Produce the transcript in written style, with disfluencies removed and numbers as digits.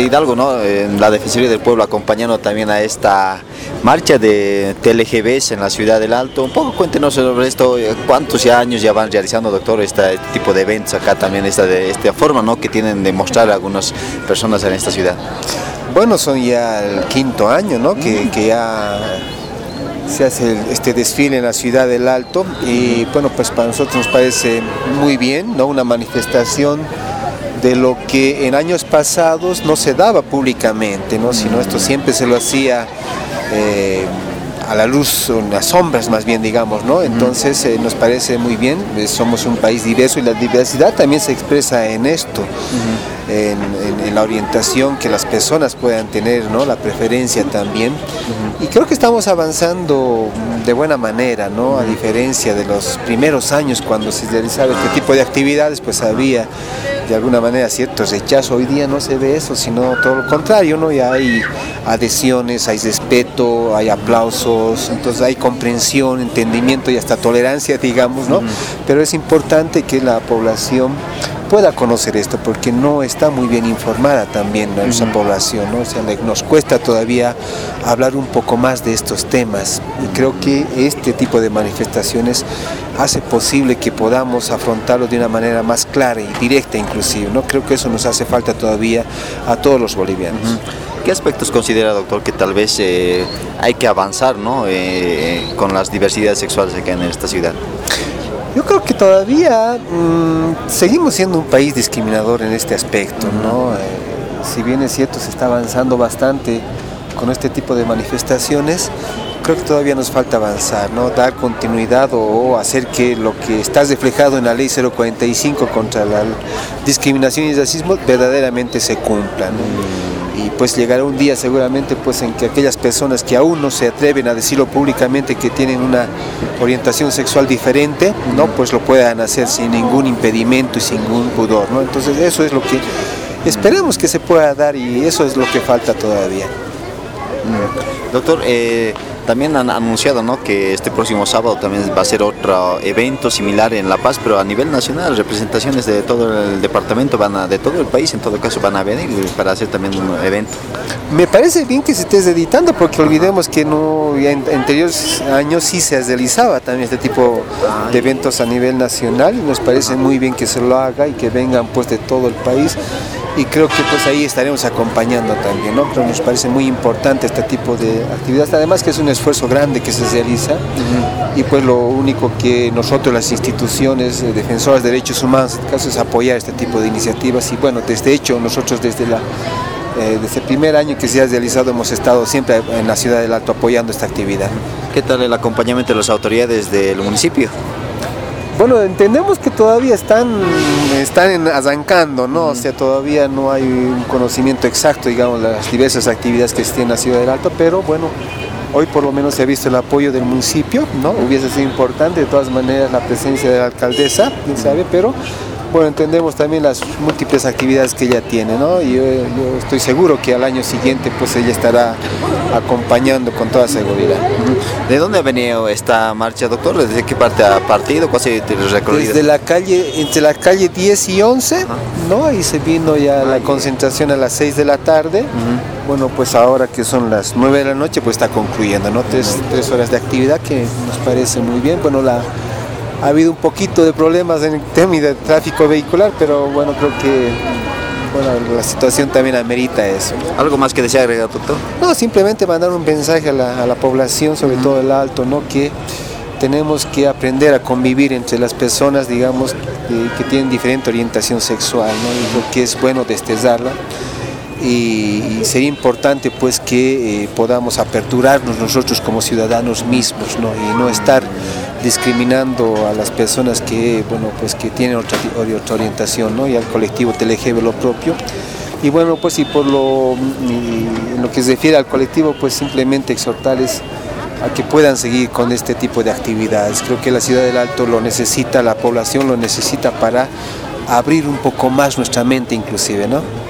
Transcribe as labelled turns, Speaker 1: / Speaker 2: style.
Speaker 1: Hidalgo, ¿no? La Defensoría del Pueblo acompañando también a esta marcha de TLGBs en la ciudad del Alto. Un poco cuéntenos sobre esto, cuántos años ya van realizando, doctor, este tipo de eventos acá también, esta forma, ¿no?, que tienen de mostrar a algunas personas en esta ciudad.
Speaker 2: Bueno, son ya el quinto año, ¿no?, que ya se hace este desfile en la ciudad del Alto, y bueno, pues para nosotros nos parece muy bien, ¿no?, una manifestación de lo que en años pasados no se daba públicamente, ¿no?, sino esto siempre se lo hacía a la luz, en las sombras más bien, digamos, ¿no? Entonces nos parece muy bien, somos un país diverso y la diversidad también se expresa en esto, en la orientación que las personas puedan tener, ¿no?, la preferencia también, y creo que estamos avanzando de buena manera, ¿no?, a diferencia de los primeros años cuando se realizaba este tipo de actividades, pues había de alguna manera cierto rechazo. Hoy día no se ve eso, sino todo lo contrario, ¿no? Ya hay adhesiones, hay respeto, hay aplausos, entonces hay comprensión, entendimiento y hasta tolerancia, digamos, ¿no? Pero es importante que la población pueda conocer esto, porque no está muy bien informada también nuestra población, ¿no? O sea, nos cuesta todavía hablar un poco más de estos temas, y creo que este tipo de manifestaciones hace posible que podamos afrontarlo de una manera más clara y directa inclusive, ¿no? Creo que eso nos hace falta todavía a todos los bolivianos.
Speaker 1: ¿Qué aspectos considera, doctor, que tal vez hay que avanzar, ¿no?, con las diversidades sexuales acá en esta ciudad?
Speaker 2: Yo creo que todavía seguimos siendo un país discriminador en este aspecto, ¿no? Si bien es cierto, se está avanzando bastante con este tipo de manifestaciones, creo que todavía nos falta avanzar, ¿no? Dar continuidad o hacer que lo que está reflejado en la ley 045 contra la discriminación y el racismo verdaderamente se cumpla, ¿no? Y pues llegará un día seguramente pues en que aquellas personas que aún no se atreven a decirlo públicamente, que tienen una orientación sexual diferente, ¿no?, pues lo puedan hacer sin ningún impedimento y sin ningún pudor, ¿no? Entonces eso es lo que esperemos que se pueda dar, y eso es lo que falta todavía.
Speaker 1: Doctor, también han anunciado, ¿no?, que este próximo sábado también va a ser otro evento similar en La Paz, pero a nivel nacional, representaciones de todo el departamento, de todo el país en todo caso, van a venir para hacer también un evento.
Speaker 2: Me parece bien que se esté editando, porque olvidemos que en anteriores años sí se realizaba también este tipo de eventos a nivel nacional, y nos parece muy bien que se lo haga y que vengan pues de todo el país. Y creo que pues ahí estaremos acompañando también, ¿no? Pero nos parece muy importante este tipo de actividades, además que es un esfuerzo grande que se realiza, y pues lo único que nosotros, las instituciones defensoras de derechos humanos, en este caso, es apoyar este tipo de iniciativas. Y bueno, desde hecho nosotros desde el primer año que se ha realizado hemos estado siempre en la ciudad del Alto apoyando esta actividad.
Speaker 1: ¿Qué tal el acompañamiento de las autoridades del municipio?
Speaker 2: Bueno, entendemos que todavía están arrancando, ¿no? O sea, todavía no hay un conocimiento exacto, digamos, de las diversas actividades que existen en la ciudad del Alto, pero bueno, hoy por lo menos se ha visto el apoyo del municipio, ¿no? Hubiese sido importante, de todas maneras, la presencia de la alcaldesa, quién sabe, pero bueno, entendemos también las múltiples actividades que ella tiene, ¿no? Y yo estoy seguro que al año siguiente pues ella estará acompañando con toda seguridad.
Speaker 1: ¿De dónde ha venido esta marcha, doctor? ¿Desde qué parte ha partido? ¿Cuál ha sido el recorrido?
Speaker 2: Entre la calle 10 y 11, ¿no? Ahí se vino ya la concentración a las 6 de la tarde. Bueno, pues ahora que son las 9 de la noche, pues está concluyendo, ¿no? Tres horas de actividad que nos parece muy bien. Bueno, ha habido un poquito de problemas en el tema de tráfico vehicular, pero bueno, creo que la situación también amerita eso.
Speaker 1: ¿Algo más que desea agregar, doctor?
Speaker 2: No, simplemente mandar un mensaje a la población, sobre todo el Alto, ¿no?, que tenemos que aprender a convivir entre las personas, digamos, que tienen diferente orientación sexual, ¿no? Y creo que es bueno desterrarla. Y sería importante pues que podamos aperturarnos nosotros como ciudadanos mismos, ¿no?, y no estar discriminando a las personas que tienen otra orientación, ¿no?, y al colectivo TLGB lo propio. Y bueno, pues en lo que se refiere al colectivo, pues simplemente exhortarles a que puedan seguir con este tipo de actividades. Creo que la ciudad del Alto lo necesita, la población lo necesita para abrir un poco más nuestra mente inclusive, ¿no?